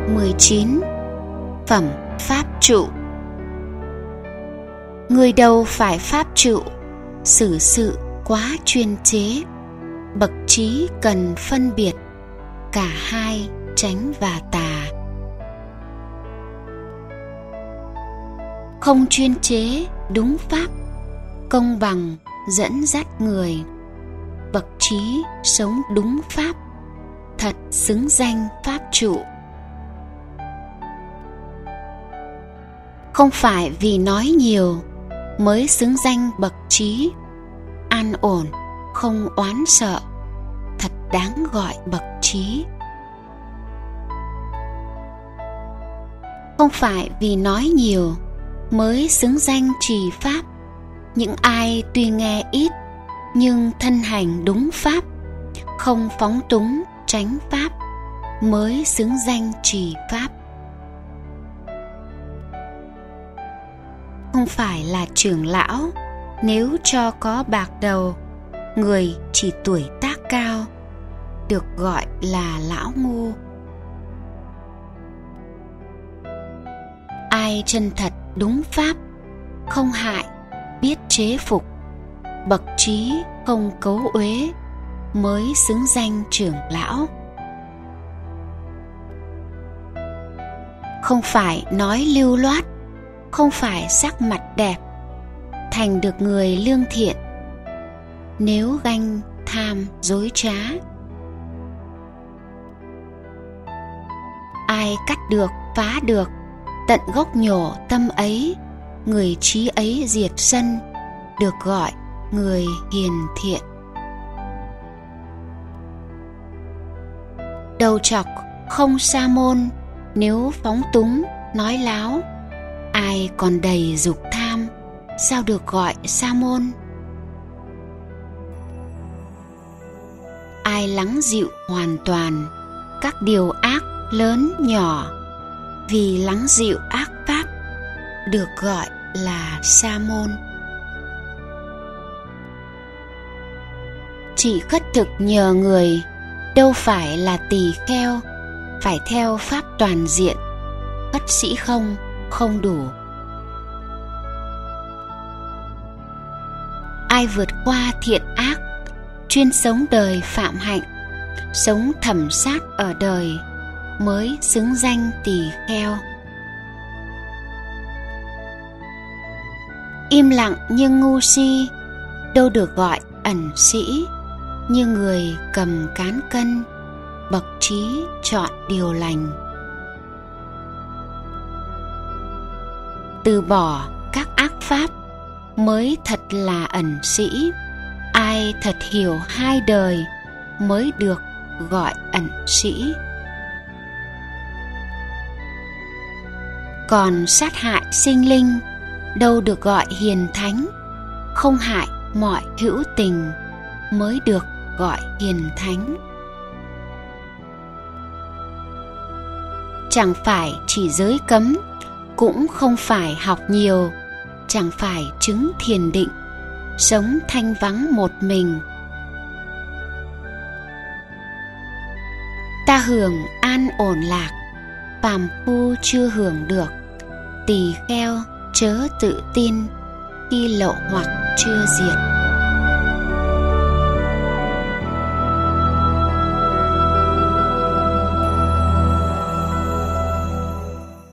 19. Phẩm pháp trụ. Người đâu phải pháp trụ, xử sự quá chuyên chế. Bậc trí cần phân biệt, cả hai chánh và tà. Không chuyên chế đúng pháp, công bằng dẫn dắt người. Bậc trí sống đúng pháp, thật xứng danh pháp trụ. Không phải vì nói nhiều mới xứng danh bậc trí. An ổn không oán sợ, thật đáng gọi bậc trí. Không phải vì nói nhiều mới xứng danh trì pháp. Những ai tuy nghe ít nhưng thân hành đúng pháp, không phóng túng tránh pháp, mới xứng danh trì pháp. Không phải là trưởng lão nếu cho có bạc đầu, người chỉ tuổi tác cao được gọi là lão ngu. Ai chân thật đúng pháp, không hại biết chế phục, bậc trí không cấu uế, mới xứng danh trưởng lão. Không phải nói lưu loát, không phải sắc mặt đẹp, thành được người lương thiện. Nếu ganh tham dối trá, ai cắt được phá được, tận gốc nhổ tâm ấy, người trí ấy diệt sân, được gọi người hiền thiện. Đầu trọc không sa môn, nếu phóng túng nói láo, ai còn đầy dục tham, sao được gọi sa môn. Ai lắng dịu hoàn toàn các điều ác lớn nhỏ, vì lắng dịu ác pháp, được gọi là sa môn. Chỉ khất thực nhờ người, đâu phải là tỳ kheo, phải theo pháp toàn diện. Khất sĩ không đủ. Ai vượt qua thiện ác, chuyên sống đời phạm hạnh, sống thẩm sát ở đời, mới xứng danh tỳ kheo. Im lặng như ngu si, đâu được gọi ẩn sĩ. Như người cầm cán cân, bậc trí chọn điều lành. Từ bỏ các ác pháp, mới thật là ẩn sĩ. Ai thật hiểu hai đời, mới được gọi ẩn sĩ. Còn sát hại sinh linh, đâu được gọi hiền thánh. Không hại mọi hữu tình, mới được gọi hiền thánh. Chẳng phải chỉ giới cấm, cũng không phải học nhiều, chẳng phải chứng thiền định, sống thanh vắng một mình. Ta hưởng an ổn lạc, phàm phu chưa hưởng được. Tỳ kheo chớ tự tin, khi lậu hoặc chưa diệt.